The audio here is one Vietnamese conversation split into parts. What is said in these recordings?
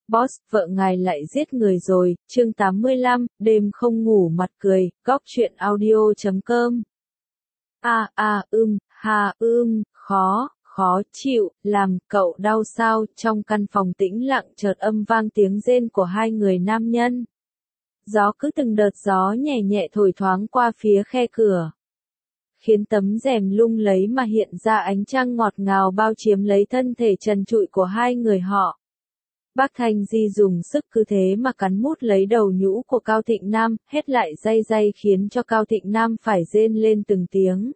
Boss, vợ ngài lại giết người rồi, chương 85, đêm không ngủ mặt cười, góc truyện audio.com. Khó chịu, làm cậu đau sao, trong căn phòng tĩnh lặng chợt âm vang tiếng rên của hai người nam nhân. Gió cứ từng đợt gió nhẹ nhẹ thổi thoáng qua phía khe cửa, khiến tấm rèm lung lấy mà hiện ra ánh trăng ngọt ngào bao chiếm lấy thân thể trần trụi của hai người họ. Bác Thanh Di dùng sức cứ thế mà cắn mút lấy đầu nhũ của Cao Thịnh Nam, hét lại day day khiến cho Cao Thịnh Nam phải rên lên từng tiếng.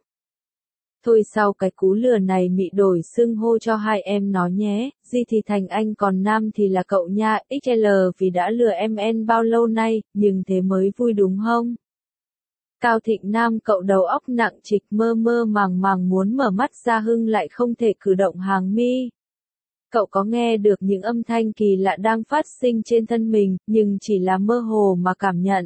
Thôi sau cái cú lừa này mị đổi xưng hô cho hai em nó nhé, Di thì thành anh còn Nam thì là cậu nha, XL vì đã lừa em bao lâu nay, nhưng thế mới vui đúng không? Cao Thịnh Nam cậu đầu óc nặng trịch mơ mơ màng màng muốn mở mắt ra hưng lại không thể cử động hàng mi. Cậu có nghe được những âm thanh kỳ lạ đang phát sinh trên thân mình, nhưng chỉ là mơ hồ mà cảm nhận.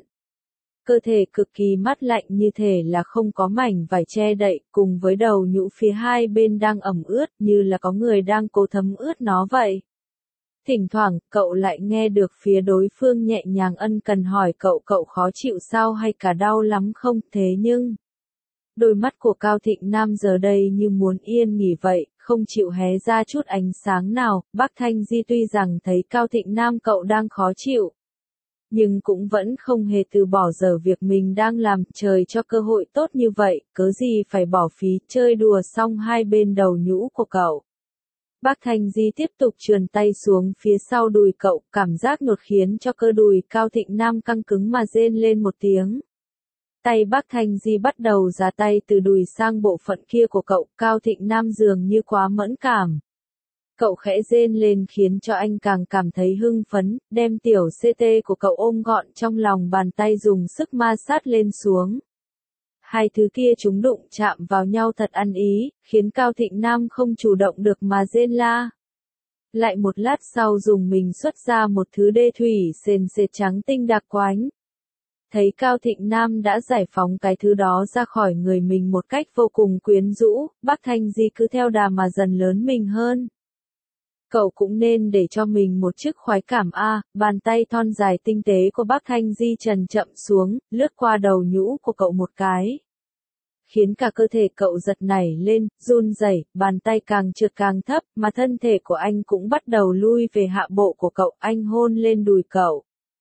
Cơ thể cực kỳ mát lạnh như thể là không có mảnh vải che đậy, cùng với đầu nhũ phía hai bên đang ẩm ướt như là có người đang cố thấm ướt nó vậy. Thỉnh thoảng, cậu lại nghe được phía đối phương nhẹ nhàng ân cần hỏi cậu khó chịu sao hay cả đau lắm không, thế nhưng đôi mắt của Cao Thịnh Nam giờ đây như muốn yên nghỉ vậy, không chịu hé ra chút ánh sáng nào. Bác Thanh Di tuy rằng thấy Cao Thịnh Nam cậu đang khó chịu, nhưng cũng vẫn không hề từ bỏ giờ việc mình đang làm, trời cho cơ hội tốt như vậy, cớ gì phải bỏ phí, chơi đùa xong hai bên đầu nhũ của cậu. Bác Thanh Di tiếp tục trườn tay xuống phía sau đùi cậu, cảm giác nhột khiến cho cơ đùi Cao Thịnh Nam căng cứng mà rên lên một tiếng. Tay bác Thanh Di bắt đầu ra tay từ đùi sang bộ phận kia của cậu, Cao Thịnh Nam dường như quá mẫn cảm. Cậu khẽ rên lên khiến cho anh càng cảm thấy hưng phấn, đem tiểu CT của cậu ôm gọn trong lòng bàn tay dùng sức ma sát lên xuống. Hai thứ kia chúng đụng chạm vào nhau thật ăn ý, khiến Cao Thịnh Nam không chủ động được mà rên la. Lại một lát sau dùng mình xuất ra một thứ đê thủy sền sệt trắng tinh đặc quánh. Thấy Cao Thịnh Nam đã giải phóng cái thứ đó ra khỏi người mình một cách vô cùng quyến rũ, bác Thanh Di cứ theo đà mà dần lớn mình hơn. Cậu cũng nên để cho mình một chiếc khoái cảm bàn tay thon dài tinh tế của bác Thanh Di trần chậm xuống, lướt qua đầu nhũ của cậu một cái. Khiến cả cơ thể cậu giật nảy lên, run rẩy, bàn tay càng trượt càng thấp, mà thân thể của anh cũng bắt đầu lui về hạ bộ của cậu, anh hôn lên đùi cậu.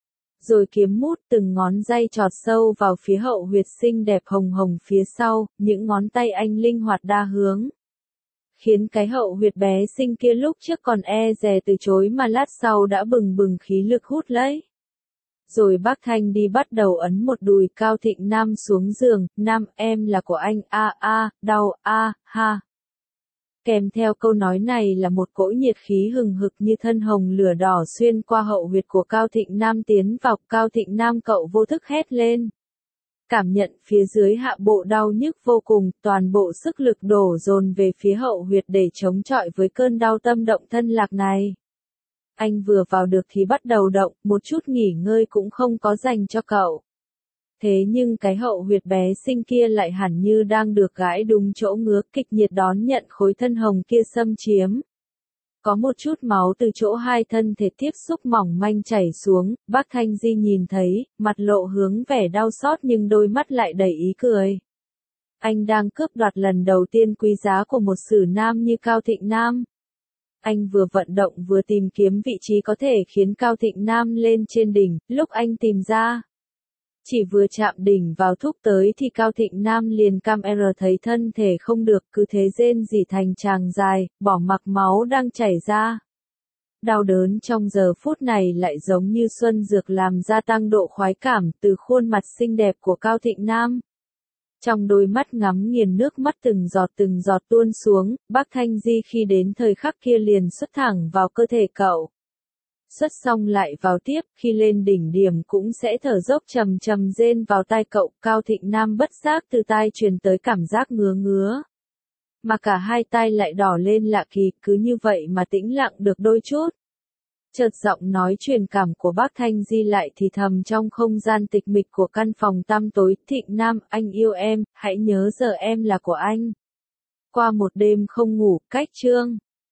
Rồi kiếm mút từng ngón tay chọt sâu vào phía hậu huyệt xinh đẹp hồng hồng phía sau, những ngón tay anh linh hoạt đa hướng. Khiến cái hậu huyệt bé xinh kia lúc trước còn e dè từ chối mà lát sau đã bừng bừng khí lực hút lấy. Rồi bác Thanh đi bắt đầu ấn một đùi Cao Thịnh Nam xuống giường, Nam em là của anh, đau, ha. Kèm theo câu nói này là một cỗ nhiệt khí hừng hực như thân hồng lửa đỏ xuyên qua hậu huyệt của Cao Thịnh Nam tiến vào, Cao Thịnh Nam cậu vô thức hét lên. Cảm nhận phía dưới hạ bộ đau nhức vô cùng, toàn bộ sức lực đổ dồn về phía hậu huyệt để chống chọi với cơn đau tâm động thân lạc này. Anh vừa vào được thì bắt đầu động, một chút nghỉ ngơi cũng không có dành cho cậu. Thế nhưng cái hậu huyệt bé xinh kia lại hẳn như đang được gãi đúng chỗ ngứa, kịch nhiệt đón nhận khối thân hồng kia xâm chiếm. Có một chút máu từ chỗ hai thân thể tiếp xúc mỏng manh chảy xuống, bác Thanh Di nhìn thấy, mặt lộ hướng vẻ đau xót nhưng đôi mắt lại đầy ý cười. Anh đang cướp đoạt lần đầu tiên quý giá của một sử nam như Cao Thịnh Nam. Anh vừa vận động vừa tìm kiếm vị trí có thể khiến Cao Thịnh Nam lên trên đỉnh, lúc anh tìm ra. Chỉ vừa chạm đỉnh vào thúc tới thì Cao Thịnh Nam liền camera thấy thân thể không được, cứ thế rên rỉ thành tràng dài, bỏ mặc máu đang chảy ra. Đau đớn trong giờ phút này lại giống như xuân dược làm gia tăng độ khoái cảm từ khuôn mặt xinh đẹp của Cao Thịnh Nam. Trong đôi mắt ngắm nghiền nước mắt từng giọt tuôn xuống, bác Thanh Di khi đến thời khắc kia liền xuất thẳng vào cơ thể cậu. Xuất xong lại vào tiếp, khi lên đỉnh điểm cũng sẽ thở dốc trầm trầm rên vào tai cậu, Cao Thịnh Nam bất giác từ tai truyền tới cảm giác ngứa ngứa. Mà cả hai tai lại đỏ lên lạ kỳ, cứ như vậy mà tĩnh lặng được đôi chút. Chợt giọng nói truyền cảm của bác Thanh Di lại thì thầm trong không gian tịch mịch của căn phòng tăm tối, Thịnh Nam, anh yêu em, hãy nhớ giờ em là của anh. Qua một đêm không ngủ, cách chương